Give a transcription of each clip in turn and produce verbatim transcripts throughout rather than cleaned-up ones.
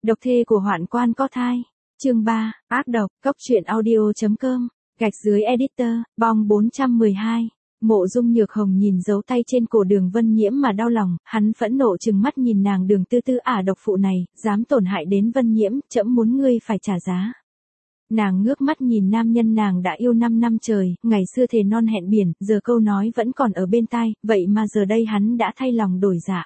Độc thê của hoạn quan có thai. Chương ba, ác độc, cốc truyện audio.com, gạch dưới editor, bong bốn trăm mười hai. Mộ Dung Nhược Hồng nhìn dấu tay trên cổ Đường Vân Nhiễm mà đau lòng, hắn phẫn nộ trừng mắt nhìn nàng Đường Tư Tư ả độc phụ này, dám tổn hại đến Vân Nhiễm, trẫm muốn ngươi phải trả giá. Nàng ngước mắt nhìn nam nhân nàng đã yêu năm năm trời, ngày xưa thề non hẹn biển, giờ câu nói vẫn còn ở bên tai, vậy mà giờ đây hắn đã thay lòng đổi dạ.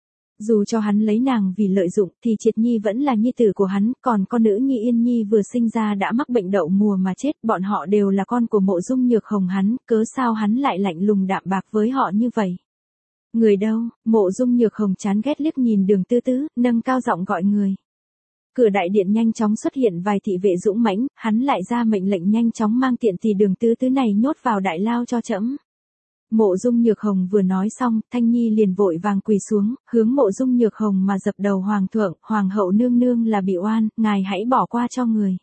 Dù cho hắn lấy nàng vì lợi dụng thì Triệt Nhi vẫn là nhi tử của hắn, còn con nữ Nhi Yên Nhi vừa sinh ra đã mắc bệnh đậu mùa mà chết, bọn họ đều là con của Mộ Dung Nhược Hồng hắn, cớ sao hắn lại lạnh lùng đạm bạc với họ như vậy? Người đâu? Mộ Dung Nhược Hồng chán ghét liếc nhìn Đường Tư Tư, nâng cao giọng gọi người. Cửa đại điện nhanh chóng xuất hiện vài thị vệ dũng mãnh, hắn lại ra mệnh lệnh nhanh chóng mang tiện tỷ Đường Tư Tư này nhốt vào đại lao cho trẫm. Mộ Dung Nhược Hồng vừa nói xong, Thanh Nhi liền vội vàng quỳ xuống, hướng Mộ Dung Nhược Hồng mà dập đầu hoàng thượng, hoàng hậu nương nương là bị oan, ngài hãy bỏ qua cho người.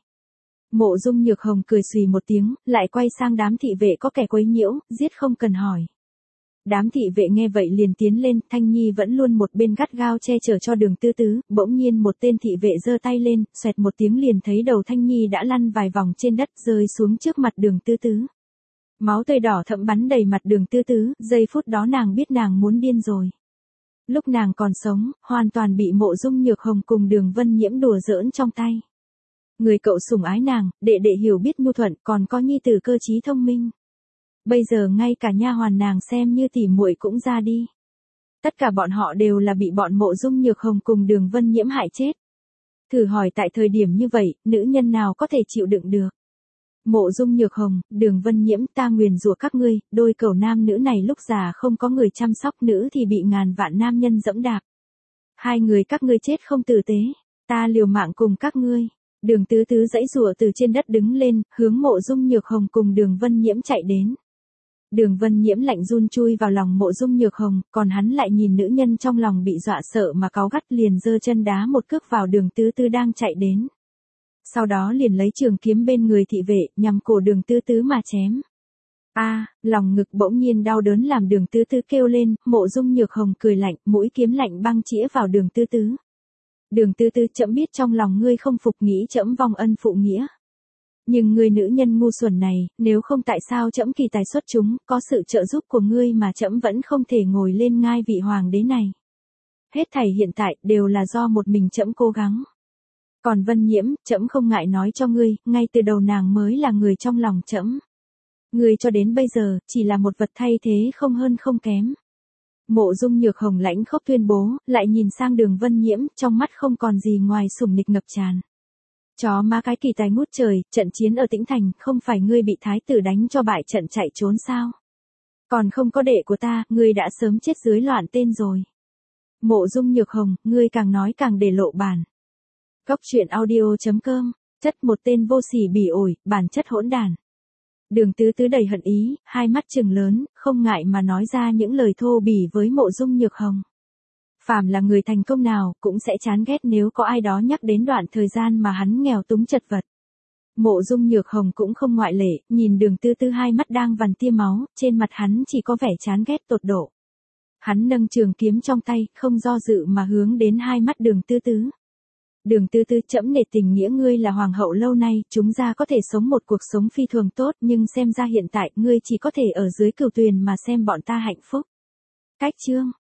Mộ Dung Nhược Hồng cười xùy một tiếng, lại quay sang đám thị vệ có kẻ quấy nhiễu, giết không cần hỏi. Đám thị vệ nghe vậy liền tiến lên, Thanh Nhi vẫn luôn một bên gắt gao che chở cho Đường Tư Tư, bỗng nhiên một tên thị vệ giơ tay lên, xoẹt một tiếng liền thấy đầu Thanh Nhi đã lăn vài vòng trên đất rơi xuống trước mặt Đường Tư Tư. Máu tươi đỏ thẫm bắn đầy mặt Đường Tư Tư, giây phút đó nàng biết nàng muốn điên rồi. Lúc nàng còn sống, hoàn toàn bị Mộ Dung Nhược Hồng cùng Đường Vân Nhiễm đùa giỡn trong tay. Người cậu sủng ái nàng, đệ đệ hiểu biết nhu thuận, còn có nhi tử cơ trí thông minh. Bây giờ ngay cả nha hoàn nàng xem như tỉ muội cũng ra đi. Tất cả bọn họ đều là bị bọn Mộ Dung Nhược Hồng cùng Đường Vân Nhiễm hại chết. Thử hỏi tại thời điểm như vậy, nữ nhân nào có thể chịu đựng được? Mộ Dung Nhược Hồng, Đường Vân Nhiễm, ta nguyền rủa các ngươi, đôi cẩu nam nữ này lúc già không có người chăm sóc, nữ thì bị ngàn vạn nam nhân dẫm đạp. Hai người các ngươi chết không tử tế, ta liều mạng cùng các ngươi. Đường Tư Tư giãy giụa từ trên đất đứng lên, hướng Mộ Dung Nhược Hồng cùng Đường Vân Nhiễm chạy đến. Đường Vân Nhiễm lạnh run chui vào lòng Mộ Dung Nhược Hồng, còn hắn lại nhìn nữ nhân trong lòng bị dọa sợ mà cáu gắt liền giơ chân đá một cước vào Đường Tư Tư đang chạy đến. Sau đó liền lấy trường kiếm bên người thị vệ, nhằm cổ Đường Tư Tư mà chém. A, à, lòng ngực bỗng nhiên đau đớn làm Đường Tư Tư kêu lên, Mộ Dung Nhược Hồng cười lạnh, mũi kiếm lạnh băng chĩa vào Đường Tư Tư. Đường Tư Tư, trẫm biết trong lòng ngươi không phục, nghĩ trẫm vong ân phụ nghĩa. Nhưng ngươi nữ nhân ngu xuẩn này, nếu không tại sao trẫm kỳ tài xuất chúng, có sự trợ giúp của ngươi mà trẫm vẫn không thể ngồi lên ngai vị hoàng đế này. Hết thảy hiện tại đều là do một mình trẫm cố gắng. Còn Vân Nhiễm, trẫm không ngại nói cho ngươi, ngay từ đầu nàng mới là người trong lòng trẫm. Ngươi cho đến bây giờ, chỉ là một vật thay thế không hơn không kém. Mộ Dung Nhược Hồng lãnh khốc tuyên bố, lại nhìn sang Đường Vân Nhiễm, trong mắt không còn gì ngoài sủng nịch ngập tràn. Chó má cái kỳ tài ngút trời, trận chiến ở Tĩnh Thành, không phải ngươi bị thái tử đánh cho bại trận chạy trốn sao? Còn không có đệ của ta, ngươi đã sớm chết dưới loạn tên rồi. Mộ Dung Nhược Hồng, ngươi càng nói càng để lộ bản. Cốc truyện audio.com, chất một tên vô sỉ bỉ ổi, bản chất hỗn đản. Đường Tư Tư đầy hận ý, hai mắt trừng lớn, không ngại mà nói ra những lời thô bỉ với Mộ Dung Nhược Hồng. Phàm là người thành công nào, cũng sẽ chán ghét nếu có ai đó nhắc đến đoạn thời gian mà hắn nghèo túng chật vật. Mộ Dung Nhược Hồng cũng không ngoại lệ, nhìn Đường Tư Tư hai mắt đang vằn tia máu, trên mặt hắn chỉ có vẻ chán ghét tột độ. Hắn nâng trường kiếm trong tay, không do dự mà hướng đến hai mắt Đường Tư Tư. Đường Tư Tư, trẫm nể tình nghĩa ngươi là hoàng hậu lâu nay, chúng ta có thể sống một cuộc sống phi thường tốt, nhưng xem ra hiện tại ngươi chỉ có thể ở dưới cửu tuyền mà xem bọn ta hạnh phúc. Cách chương